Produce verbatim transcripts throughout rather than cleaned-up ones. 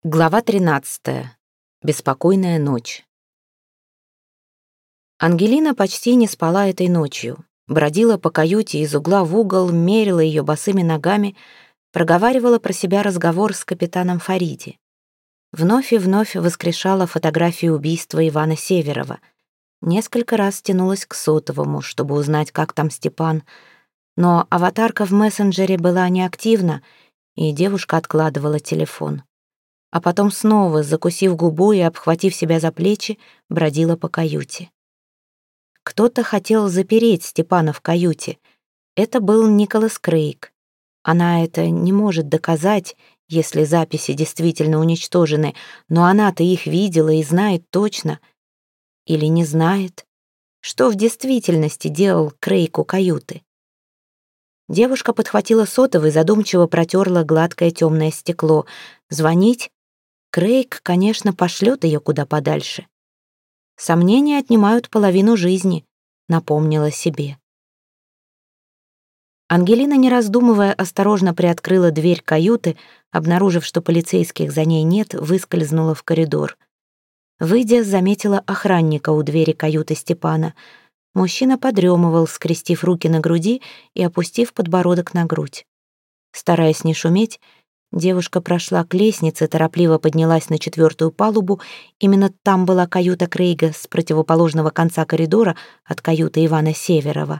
Глава тринадцатая. Беспокойная ночь. Ангелина почти не спала этой ночью. Бродила по каюте из угла в угол, мерила ее босыми ногами, проговаривала про себя разговор с капитаном Фариди. Вновь и вновь воскрешала фотографию убийства Ивана Северова. Несколько раз тянулась к сотовому, чтобы узнать, как там Степан. Но аватарка в мессенджере была неактивна, и девушка откладывала телефон. А потом снова, закусив губу и обхватив себя за плечи, бродила по каюте. Кто-то хотел запереть Степана в каюте. Это был Николас Крейг. Она это не может доказать, если записи действительно уничтожены, но она-то их видела и знает точно. Или не знает, что в действительности делал Крейг у каюты. Девушка подхватила сотовый, задумчиво протерла гладкое темное стекло. Звонить? Крейг, конечно, пошлет ее куда подальше. Сомнения отнимают половину жизни, напомнила себе. Ангелина, не раздумывая, осторожно приоткрыла дверь каюты, обнаружив, что полицейских за ней нет, выскользнула в коридор. Выйдя, заметила охранника у двери каюты Степана. Мужчина подремывал, скрестив руки на груди и опустив подбородок на грудь. Стараясь не шуметь, девушка прошла к лестнице, торопливо поднялась на четвертую палубу. Именно там была каюта Крейга с противоположного конца коридора от каюты Ивана Северова.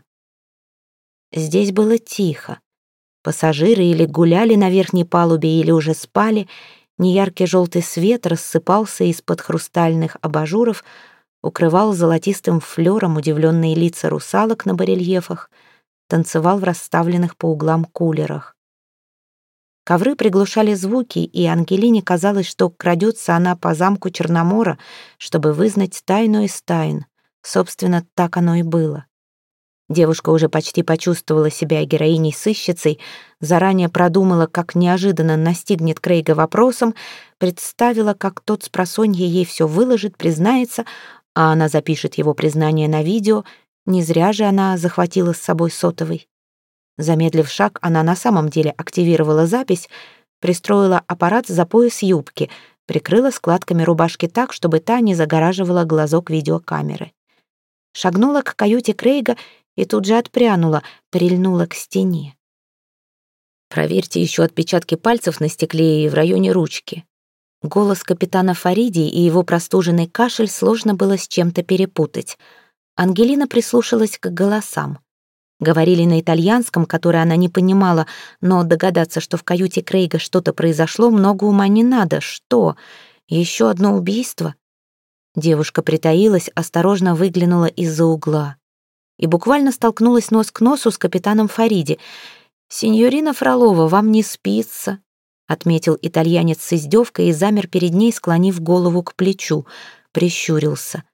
Здесь было тихо. Пассажиры или гуляли на верхней палубе, или уже спали. Неяркий желтый свет рассыпался из-под хрустальных абажуров, укрывал золотистым флером удивленные лица русалок на барельефах, танцевал в расставленных по углам кулерах. Ковры приглушали звуки, и Ангелине казалось, что крадется она по замку Черномора, чтобы вызнать тайну из тайн. Собственно, так оно и было. Девушка уже почти почувствовала себя героиней-сыщицей, заранее продумала, как неожиданно настигнет Крейга вопросом, представила, как тот спросонья ей все выложит, признается, а она запишет его признание на видео. Не зря же она захватила с собой сотовый. Замедлив шаг, она на самом деле активировала запись, пристроила аппарат за пояс юбки, прикрыла складками рубашки так, чтобы та не загораживала глазок видеокамеры. Шагнула к каюте Крейга и тут же отпрянула, прильнула к стене. «Проверьте еще отпечатки пальцев на стекле и в районе ручки». Голос капитана Фариди и его простуженный кашель сложно было с чем-то перепутать. Ангелина прислушалась к голосам. Говорили на итальянском, который она не понимала, но догадаться, что в каюте Крейга что-то произошло, много ума не надо. Что? Еще одно убийство? Девушка притаилась, осторожно выглянула из-за угла и буквально столкнулась нос к носу с капитаном Фариди. «Синьорина Фролова, вам не спится», — отметил итальянец с издевкой и замер перед ней, склонив голову к плечу, прищурился.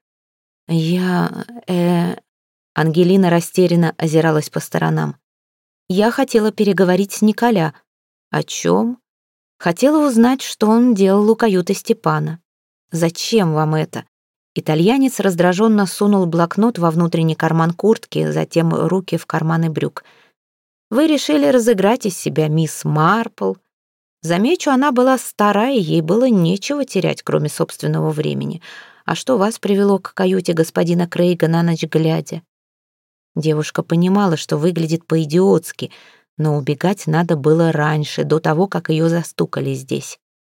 «Я... э...» Ангелина растерянно озиралась по сторонам. «Я хотела переговорить с Николя». «О чем?» «Хотела узнать, что он делал у каюты Степана». «Зачем вам это?» Итальянец раздраженно сунул блокнот во внутренний карман куртки, затем руки в карманы брюк. «Вы решили разыграть из себя мисс Марпл. Замечу, она была стара, и ей было нечего терять, кроме собственного времени. А что вас привело к каюте господина Крейга на ночь глядя?» Девушка понимала, что выглядит по-идиотски, но убегать надо было раньше, до того, как ее застукали здесь.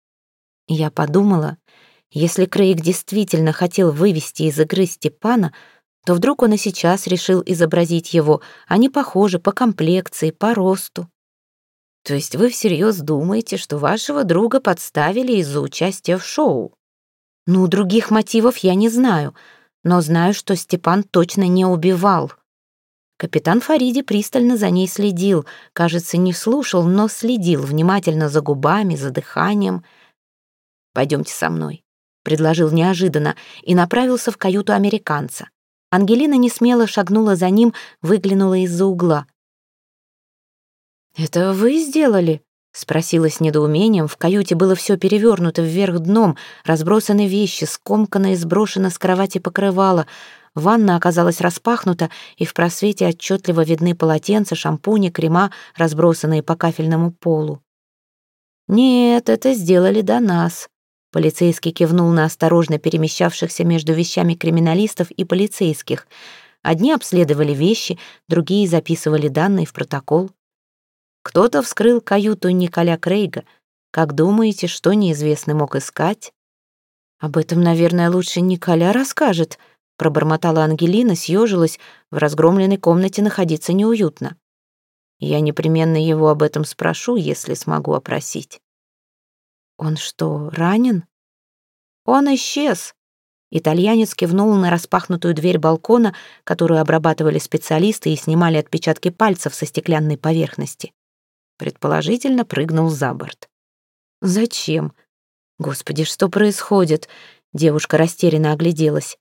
Я подумала, если Крейг действительно хотел вывести из игры Степана, то вдруг он и сейчас решил изобразить его. Они похожи по комплекции, по росту. То есть вы всерьез думаете, что вашего друга подставили из-за участия в шоу? Ну, других мотивов я не знаю, но знаю, что Степан точно не убивал. Капитан Фариди пристально за ней следил, кажется, не слушал, но следил внимательно за губами, за дыханием. «Пойдемте со мной», — предложил неожиданно и направился в каюту американца. Ангелина несмело шагнула за ним, выглянула из-за угла. «Это вы сделали?» — спросила с недоумением. В каюте было все перевернуто вверх дном, разбросаны вещи, скомкано и сброшено с кровати покрывало. Ванна оказалась распахнута, и в просвете отчетливо видны полотенца, шампуни, крема, разбросанные по кафельному полу. «Нет, это сделали до нас», Полицейский кивнул на осторожно перемещавшихся между вещами криминалистов и полицейских. Одни обследовали вещи, другие записывали данные в протокол. Кто-то вскрыл каюту Николя Крейга. Как думаете, что неизвестный мог искать? Об этом, наверное, лучше Николя расскажет, пробормотала Ангелина, съежилась. В разгромленной комнате находиться неуютно. Я непременно его об этом спрошу, если смогу опросить. Он что, ранен? Он исчез. Итальянец кивнул на распахнутую дверь балкона, которую обрабатывали специалисты и снимали отпечатки пальцев со стеклянной поверхности. Предположительно, прыгнул за борт. Зачем? Господи, что происходит? Девушка растерянно огляделась.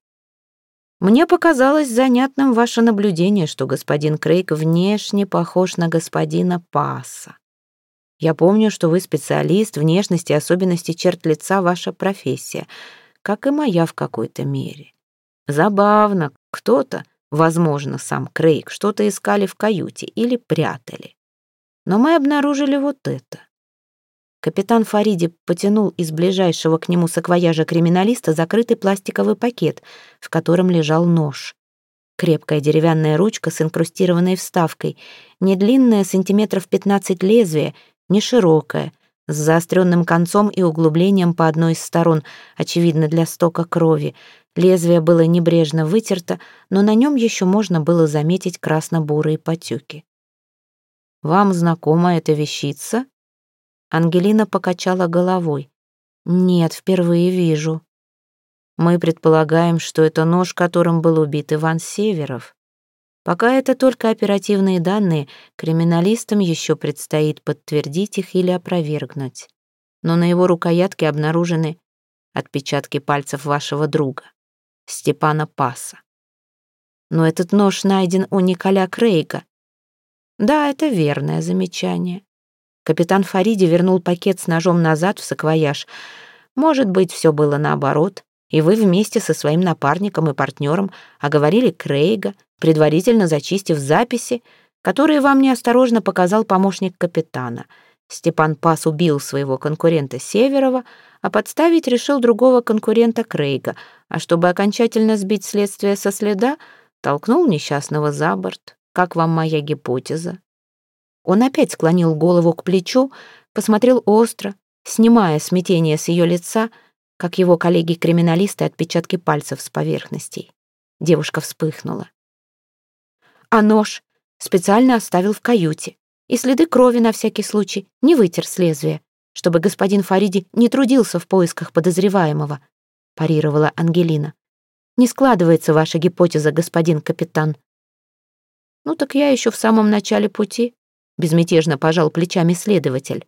Мне показалось занятным ваше наблюдение, что господин Крейг внешне похож на господина Пасса. Я помню, что вы специалист, внешность и особенности черт лица — ваша профессия, как и моя в какой-то мере. Забавно, кто-то, возможно, сам Крейг, что-то искали в каюте или прятали. Но мы обнаружили вот это. Капитан Фариди потянул из ближайшего к нему саквояжа криминалиста закрытый пластиковый пакет, в котором лежал нож. Крепкая деревянная ручка с инкрустированной вставкой, не длинная, сантиметров пятнадцать лезвие, не широкая, с заостренным концом и углублением по одной из сторон, очевидно, для стока крови. Лезвие было небрежно вытерто, но на нем еще можно было заметить красно-бурые потеки. «Вам знакома эта вещица?» Ангелина покачала головой. «Нет, впервые вижу. Мы предполагаем, что это нож, которым был убит Иван Северов. Пока это только оперативные данные, криминалистам еще предстоит подтвердить их или опровергнуть. Но на его рукоятке обнаружены отпечатки пальцев вашего друга, Степана Пасса. Но этот нож найден у Николя Крейга. Да, это верное замечание. Капитан Фариди вернул пакет с ножом назад в саквояж. Может быть, все было наоборот, и вы вместе со своим напарником и партнером оговорили Крейга, предварительно зачистив записи, которые вам неосторожно показал помощник капитана. Степан Пасс убил своего конкурента Северова, а подставить решил другого конкурента Крейга, а чтобы окончательно сбить следствие со следа, толкнул несчастного за борт. Как вам моя гипотеза? Он опять склонил голову к плечу, посмотрел остро, снимая смятение с ее лица, как его коллеги-криминалисты, отпечатки пальцев с поверхностей. Девушка вспыхнула. А нож специально оставил в каюте, и следы крови на всякий случай не вытер с лезвия, чтобы господин Фариди не трудился в поисках подозреваемого, парировала Ангелина. Не складывается ваша гипотеза, господин капитан. Ну так я еще в самом начале пути, безмятежно пожал плечами следователь.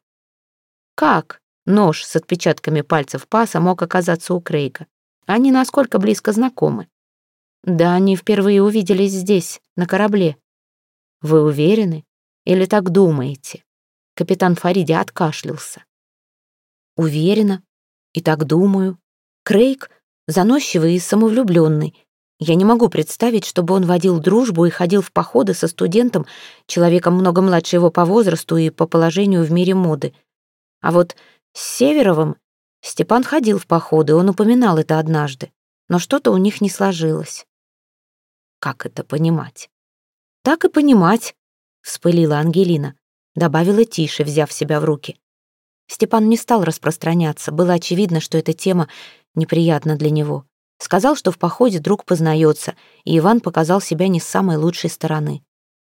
Как нож с отпечатками пальцев Пасса мог оказаться у Крейга? Они насколько близко знакомы? Да, они впервые увиделись здесь, на корабле. Вы уверены? Или так думаете? Капитан Фариди откашлялся. Уверена. И так думаю. Крейг заносчивый и самовлюбленный. Я не могу представить, чтобы он водил дружбу и ходил в походы со студентом, человеком много младше его по возрасту и по положению в мире моды. А вот с Северовым Степан ходил в походы, он упоминал это однажды, но что-то у них не сложилось. Как это понимать? Так и понимать, вспылила Ангелина, добавила тише, взяв себя в руки. Степан не стал распространяться, было очевидно, что эта тема неприятна для него. Сказал, что в походе друг познается, и Иван показал себя не с самой лучшей стороны.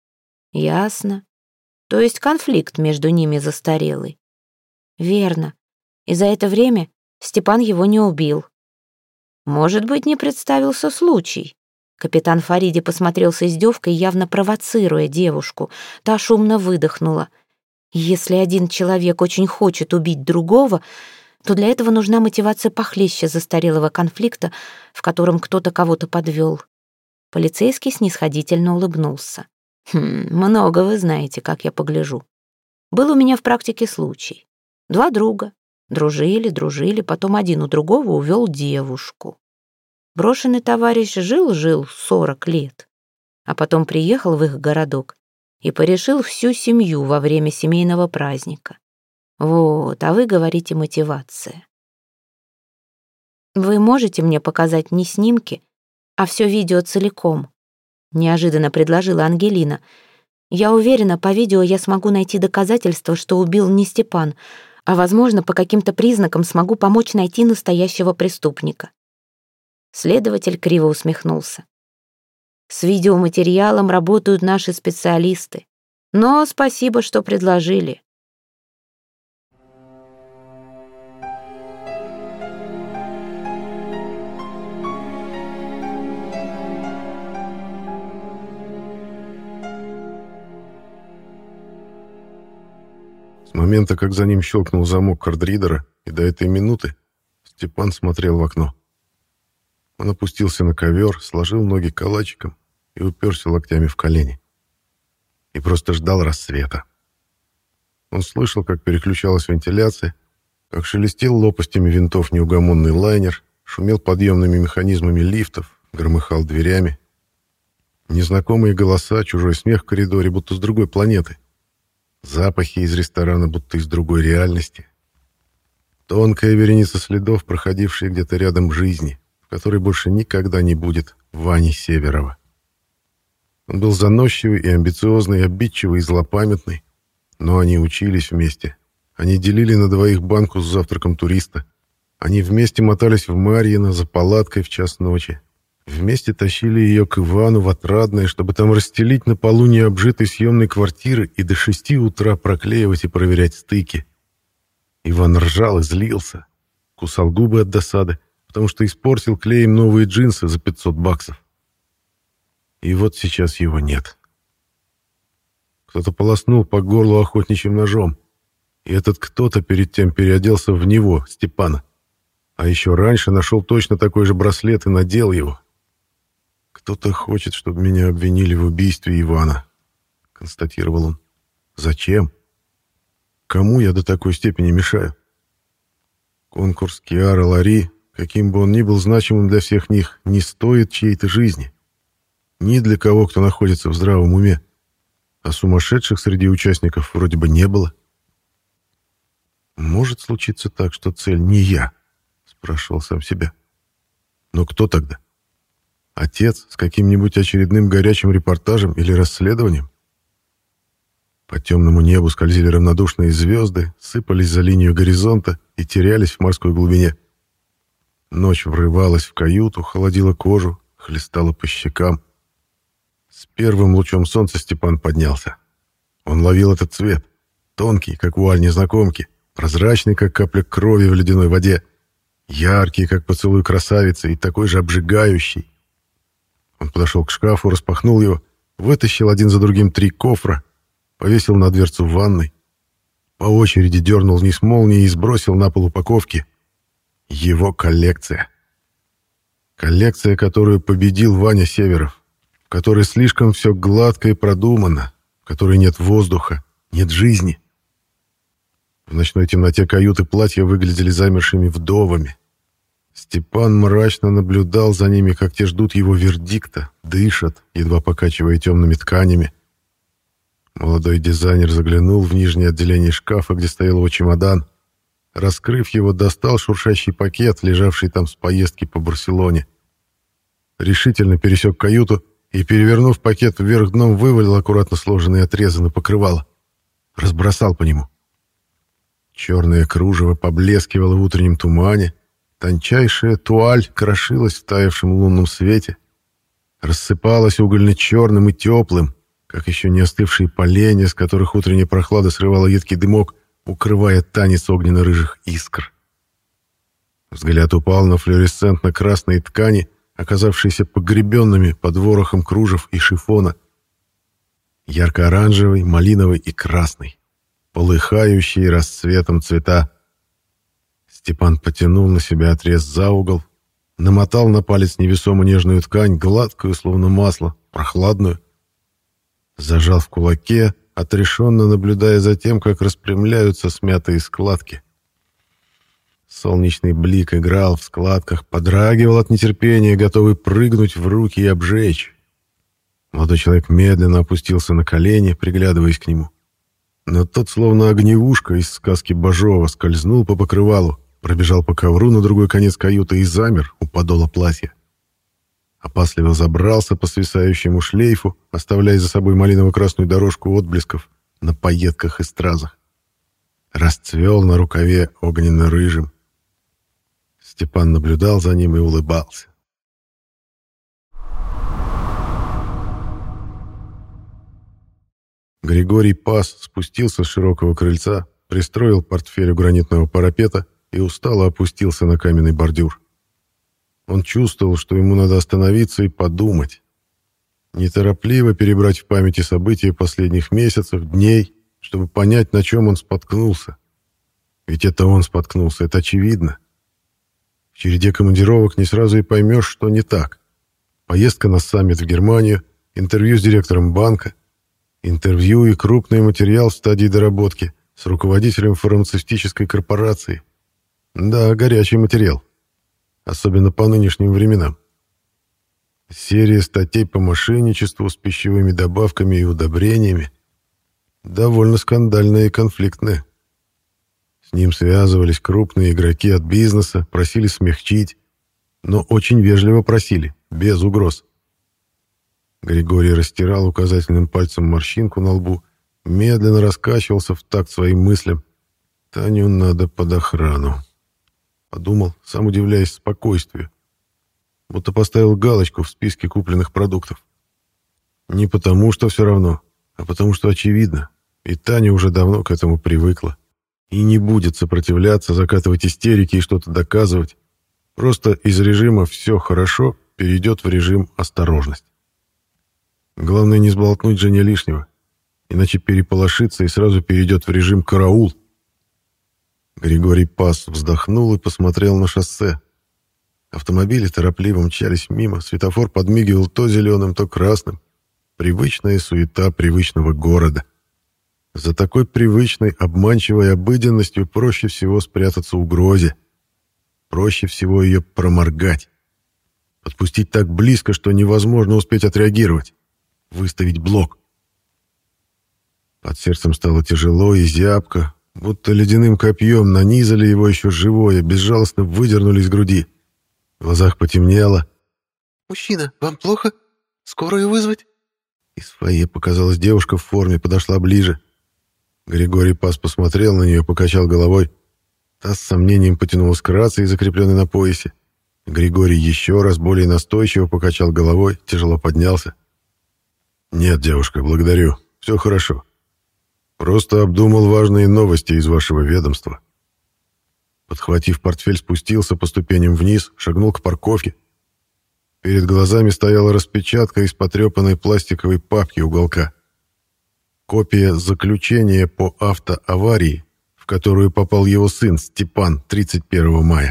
Ясно. То есть конфликт между ними застарелый. Верно. И за это время Степан его не убил. Может быть, не представился случай. Капитан Фариди посмотрел с издевкой, явно провоцируя девушку. Та шумно выдохнула. Если один человек очень хочет убить другого, то для этого нужна мотивация похлеще застарелого конфликта, в котором кто-то кого-то подвел. Полицейский снисходительно улыбнулся. «Хм, много вы знаете, как я погляжу. Был у меня в практике случай. Два друга. Дружили, дружили, потом один у другого увел девушку. Брошенный товарищ жил-жил сорок лет, а потом приехал в их городок и порешил всю семью во время семейного праздника. Вот, а вы говорите мотивация. «Вы можете мне показать не снимки, а все видео целиком?» — неожиданно предложила Ангелина. «Я уверена, по видео я смогу найти доказательства, что убил не Степан, а, возможно, по каким-то признакам смогу помочь найти настоящего преступника». Следователь криво усмехнулся. «С видеоматериалом работают наши специалисты. Но спасибо, что предложили». С момента, как за ним щелкнул замок кардридера, и до этой минуты Степан смотрел в окно. Он опустился на ковер, сложил ноги калачиком и уперся локтями в колени. И просто ждал рассвета. Он слышал, как переключалась вентиляция, как шелестел лопастями винтов неугомонный лайнер, шумел подъемными механизмами лифтов, громыхал дверями. Незнакомые голоса, чужой смех в коридоре, будто с другой планеты. Запахи из ресторана, будто из другой реальности. Тонкая вереница следов, проходившая где-то рядом жизни, в которой больше никогда не будет Вани Северова. Он был заносчивый и амбициозный, обидчивый и злопамятный, но они учились вместе. Они делили на двоих банку с завтраком туриста. Они вместе мотались в Марьино за палаткой в час ночи. Вместе тащили ее к Ивану в Отрадное, чтобы там расстелить на полу необжитой съемной квартиры и до шести утра проклеивать и проверять стыки. Иван ржал и злился, кусал губы от досады, потому что испортил клеем новые джинсы за пятьсот баксов. И вот сейчас его нет. Кто-то полоснул по горлу охотничьим ножом, и этот кто-то перед тем переоделся в него, Степана. А еще раньше нашел точно такой же браслет и надел его. «Кто-то хочет, чтобы меня обвинили в убийстве Ивана», — констатировал он. «Зачем? Кому я до такой степени мешаю?» Конкурс Киара Лари, каким бы он ни был значимым для всех них, не стоит чьей-то жизни. Ни для кого, кто находится в здравом уме. А сумасшедших среди участников вроде бы не было. «Может случиться так, что цель не я?» — спрашивал сам себя. «Но кто тогда? Отец с каким-нибудь очередным горячим репортажем или расследованием?» По темному небу скользили равнодушные звезды, сыпались за линию горизонта и терялись в морской глубине. Ночь врывалась в каюту, холодила кожу, хлестала по щекам. С первым лучом солнца Степан поднялся. Он ловил этот цвет, тонкий, как вуаль незнакомки, прозрачный, как капля крови в ледяной воде, яркий, как поцелуй красавицы, и такой же обжигающий. Он подошел к шкафу, распахнул его, вытащил один за другим три кофра, повесил на дверцу ванной, по очереди дернул вниз молнии и сбросил на пол упаковки. Его коллекция. Коллекция, которую победил Ваня Северов, в которой слишком все гладко и продумано, в которой нет воздуха, нет жизни. В ночной темноте каюты платья выглядели замершими вдовами. Степан мрачно наблюдал за ними, как те ждут его вердикта, дышат, едва покачивая темными тканями. Молодой дизайнер заглянул в нижнее отделение шкафа, где стоял его чемодан. Раскрыв его, достал шуршащий пакет, лежавший там с поездки по Барселоне. Решительно пересек каюту и, перевернув пакет вверх дном, вывалил аккуратно сложенные отрезы на покрывало. Разбросал по нему. Черное кружево поблескивало в утреннем тумане, тончайшая туаль крошилась в таявшем лунном свете, рассыпалась угольно-черным и теплым, как еще не остывшие поленья, с которых утренняя прохлада срывала едкий дымок, укрывая танец огненно-рыжих искр. Взгляд упал на флуоресцентно-красные ткани, оказавшиеся погребенными под ворохом кружев и шифона. Ярко-оранжевый, малиновый и красный, полыхающие расцветом цвета. Степан потянул на себя отрез за угол, намотал на палец невесомо нежную ткань, гладкую, словно масло, прохладную. Зажал в кулаке, отрешенно наблюдая за тем, как распрямляются смятые складки. Солнечный блик играл в складках, подрагивал от нетерпения, готовый прыгнуть в руки и обжечь. Молодой человек медленно опустился на колени, приглядываясь к нему. Но тот, словно огневушка из сказки Бажова, скользнул по покрывалу, пробежал по ковру на другой конец каюты и замер у подола платья. Опасливо забрался по свисающему шлейфу, оставляя за собой малиново-красную дорожку отблесков на пайетках и стразах. Расцвел на рукаве огненно-рыжим. Степан наблюдал за ним и улыбался. Григорий Пас спустился с широкого крыльца, пристроил портфель у гранитного парапета и устало опустился на каменный бордюр. Он чувствовал, что ему надо остановиться и подумать. Неторопливо перебрать в памяти события последних месяцев, дней, чтобы понять, на чем он споткнулся. Ведь это он споткнулся, это очевидно. В череде командировок не сразу и поймешь, что не так. Поездка на саммит в Германию, интервью с директором банка, интервью и крупный материал в стадии доработки с руководителем фармацевтической корпорации. Да, горячий материал. Особенно по нынешним временам. Серия статей по мошенничеству с пищевыми добавками и удобрениями. Довольно скандальная и конфликтная. С ним связывались крупные игроки от бизнеса, просили смягчить, но очень вежливо просили, без угроз. Григорий растирал указательным пальцем морщинку на лбу, медленно раскачивался в такт своим мыслям. «Таню надо под охрану», — подумал, сам удивляясь спокойствию. Будто поставил галочку в списке купленных продуктов. Не потому, что все равно, а потому, что очевидно. И Таня уже давно к этому привыкла. И не будет сопротивляться, закатывать истерики и что-то доказывать. Просто из режима «все хорошо» перейдет в режим «осторожность». Главное не сболтнуть жене лишнего, иначе переполошится и сразу перейдет в режим «караул». Григорий Пас вздохнул и посмотрел на шоссе. Автомобили торопливо мчались мимо, светофор подмигивал то зеленым, то красным. Привычная суета привычного города. За такой привычной, обманчивой обыденностью проще всего спрятаться угрозе. Проще всего ее проморгать. Подпустить так близко, что невозможно успеть отреагировать. Выставить блок. Под сердцем стало тяжело и зябко, будто ледяным копьем нанизали его еще живое, безжалостно выдернули из груди. В глазах потемнело. «Мужчина, вам плохо? Скорую вызвать?» Из фойе показалась девушка в форме, подошла ближе. Григорий Пас посмотрел на нее, покачал головой. Та с сомнением потянулась к рации, закрепленной на поясе. Григорий еще раз более настойчиво покачал головой, тяжело поднялся. «Нет, девушка, благодарю. Все хорошо. Просто обдумал важные новости из вашего ведомства». Подхватив портфель, спустился по ступеням вниз, шагнул к парковке. Перед глазами стояла распечатка из потрепанной пластиковой папки уголка. Копия заключения по автоаварии, в которую попал его сын Степан тридцать первого мая.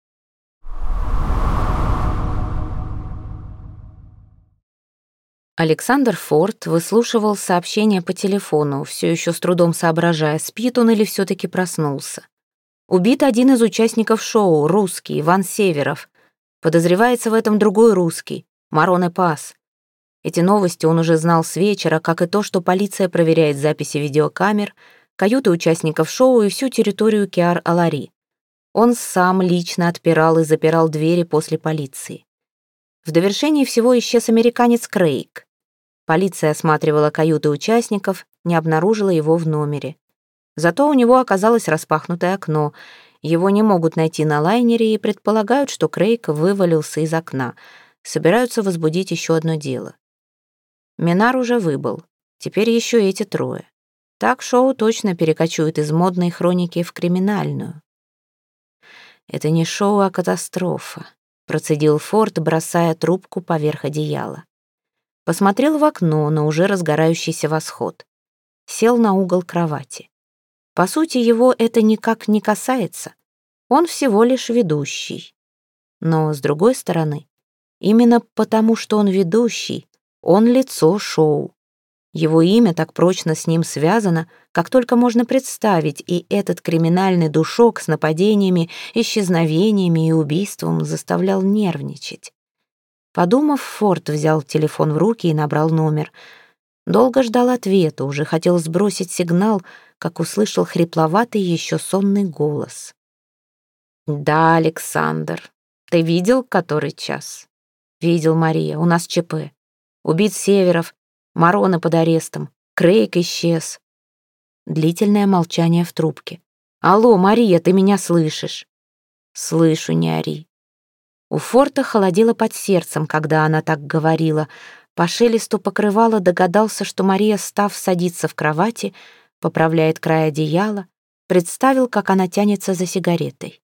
Александр Форд выслушивал сообщение по телефону, все еще с трудом соображая, спит он или все-таки проснулся. Убит один из участников шоу, русский, Иван Северов. Подозревается в этом другой русский, Мароне Пас. Эти новости он уже знал с вечера, как и то, что полиция проверяет записи видеокамер, каюты участников шоу и всю территорию Киар-Алари. Он сам лично отпирал и запирал двери после полиции. В довершении всего исчез американец Крейг. Полиция осматривала каюты участников, не обнаружила его в номере. Зато у него оказалось распахнутое окно. Его не могут найти на лайнере и предполагают, что Крейг вывалился из окна. Собираются возбудить еще одно дело. Минар уже выбыл. Теперь еще эти трое. Так шоу точно перекочует из модной хроники в криминальную. «Это не шоу, а катастрофа», — процедил Форд, бросая трубку поверх одеяла. Посмотрел в окно на уже разгорающийся восход. Сел на угол кровати. По сути, его это никак не касается. Он всего лишь ведущий. Но, с другой стороны, именно потому, что он ведущий, он лицо шоу. Его имя так прочно с ним связано, как только можно представить, и этот криминальный душок с нападениями, исчезновениями и убийством заставлял нервничать. Подумав, Форд взял телефон в руки и набрал номер. Долго ждал ответа, уже хотел сбросить сигнал, как услышал хрипловатый еще сонный голос. Да, Александр. Ты видел, который час? Видел, Мария. У нас ЧП. Убит Северов. Марона под арестом. Крейг исчез. Длительное молчание в трубке. Алло, Мария, ты меня слышишь? Слышу, не ори. У Форта холодело под сердцем, когда она так говорила. По шелесту покрывала догадался, что Мария, став, садится в кровати, поправляет край одеяла, представил, как она тянется за сигаретой.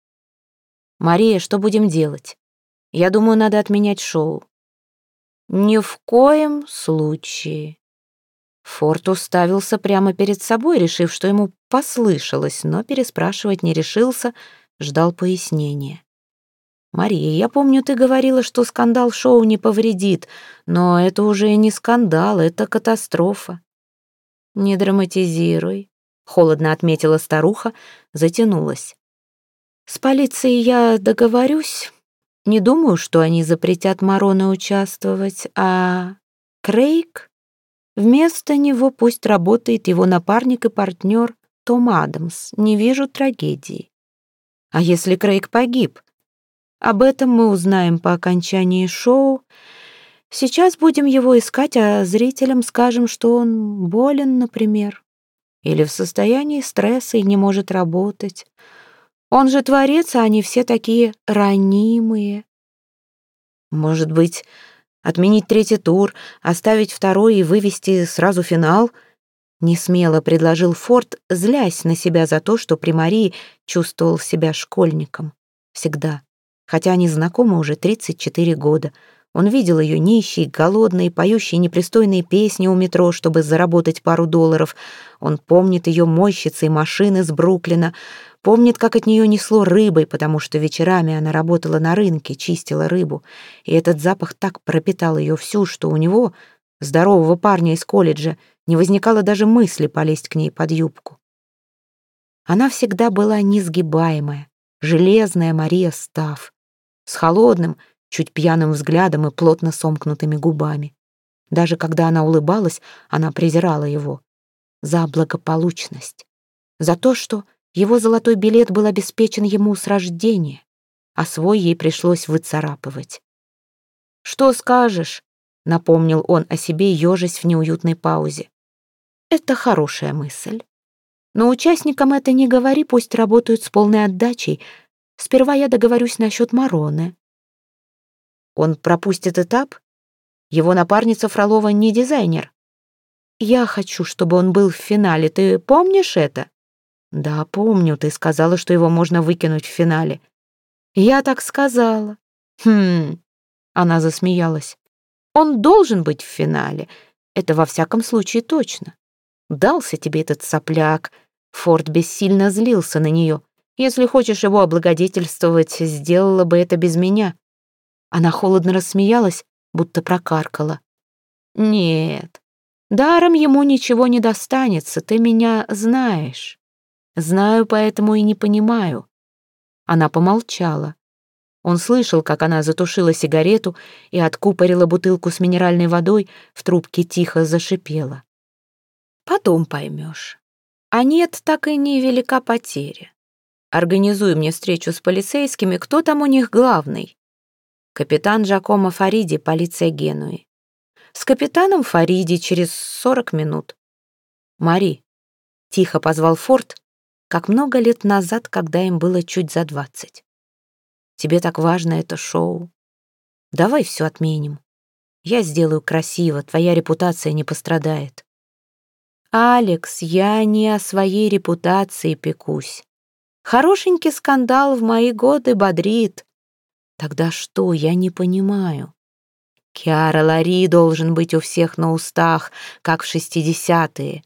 «Мария, что будем делать? Я думаю, надо отменять шоу». «Ни в коем случае». Форд уставился прямо перед собой, решив, что ему послышалось, но переспрашивать не решился, ждал пояснения. «Мария, я помню, ты говорила, что скандал шоу не повредит, но это уже не скандал, это катастрофа». «Не драматизируй», — холодно отметила старуха, затянулась. «С полицией я договорюсь. Не думаю, что они запретят Мароне участвовать, а Крейг? Вместо него пусть работает его напарник и партнер Том Адамс. Не вижу трагедии. А если Крейг погиб? Об этом мы узнаем по окончании шоу. Сейчас будем его искать, а зрителям скажем, что он болен, например, или в состоянии стресса и не может работать. Он же творец, а они все такие ранимые. Может быть, отменить третий тур, оставить второй и вывести сразу финал? Несмело предложил Форд, злясь на себя за то, что при Марии чувствовал себя школьником. Всегда. Хотя они знакомы уже тридцать четыре года. Он видел ее нищей, голодной, поющей непристойные песни у метро, чтобы заработать пару долларов. Он помнит ее мойщицей машины с Бруклина, помнит, как от нее несло рыбой, потому что вечерами она работала на рынке, чистила рыбу. И этот запах так пропитал ее всю, что у него, здорового парня из колледжа, не возникало даже мысли полезть к ней под юбку. Она всегда была несгибаемая, железная Мария Стафф, с холодным, чуть пьяным взглядом и плотно сомкнутыми губами. Даже когда она улыбалась, она презирала его. За благополучность. За то, что его золотой билет был обеспечен ему с рождения, а свой ей пришлось выцарапывать. «Что скажешь?» — напомнил он о себе, ежась в неуютной паузе. «Это хорошая мысль. Но участникам это не говори, пусть работают с полной отдачей. Сперва я договорюсь насчет Мароне». Он пропустит этап? Его напарница Фролова не дизайнер. Я хочу, чтобы он был в финале. Ты помнишь это? Да, помню. Ты сказала, что его можно выкинуть в финале. Я так сказала. Хм. Она засмеялась. Он должен быть в финале. Это во всяком случае точно. Дался тебе этот сопляк. Форд бессильно злился на нее. Если хочешь его облагодетельствовать, сделала бы это без меня. Она холодно рассмеялась, будто прокаркала. «Нет, даром ему ничего не достанется, ты меня знаешь. Знаю, поэтому и не понимаю». Она помолчала. Он слышал, как она затушила сигарету и откупорила бутылку с минеральной водой, в трубке тихо зашипела. «Потом поймешь. А нет, так и не велика потеря. Организуй мне встречу с полицейскими, кто там у них главный?» Капитан Джакомо Фариди, полиция Генуи. С капитаном Фариди через сорок минут. «Мари», — тихо позвал Форд, как много лет назад, когда им было чуть за двадцать. «Тебе так важно это шоу. Давай все отменим. Я сделаю красиво, твоя репутация не пострадает». «Алекс, я не о своей репутации пекусь. Хорошенький скандал в мои годы бодрит. Тогда что, я не понимаю. Киара Лари должен быть у всех на устах, как в шестидесятые».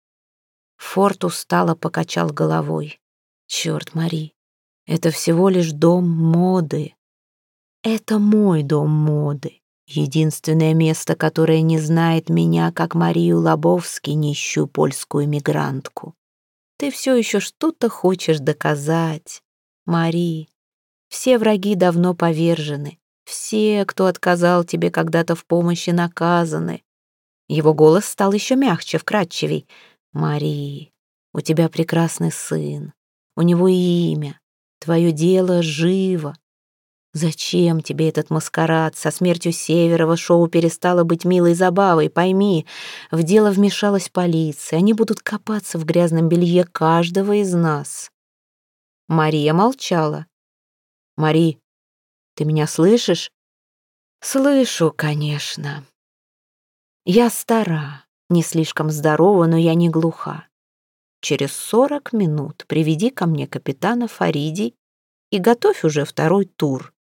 Форд устало покачал головой. «Черт, Мари, это всего лишь дом моды. Это мой дом моды. Единственное место, которое не знает меня, как Марию Лобовски, нищую польскую мигрантку. Ты все еще что-то хочешь доказать, Мари. Все враги давно повержены. Все, кто отказал тебе когда-то в помощи, наказаны». Его голос стал еще мягче, вкрадчивей. «Мари, у тебя прекрасный сын. У него и имя. Твое дело живо. Зачем тебе этот маскарад? Со смертью Северова шоу перестало быть милой забавой. Пойми, в дело вмешалась полиция. Они будут копаться в грязном белье каждого из нас». Мария молчала. «Мари, ты меня слышишь?» «Слышу, конечно. Я стара, не слишком здорова, но я не глуха. Через сорок минут приведи ко мне капитана Фариди и готовь уже второй тур.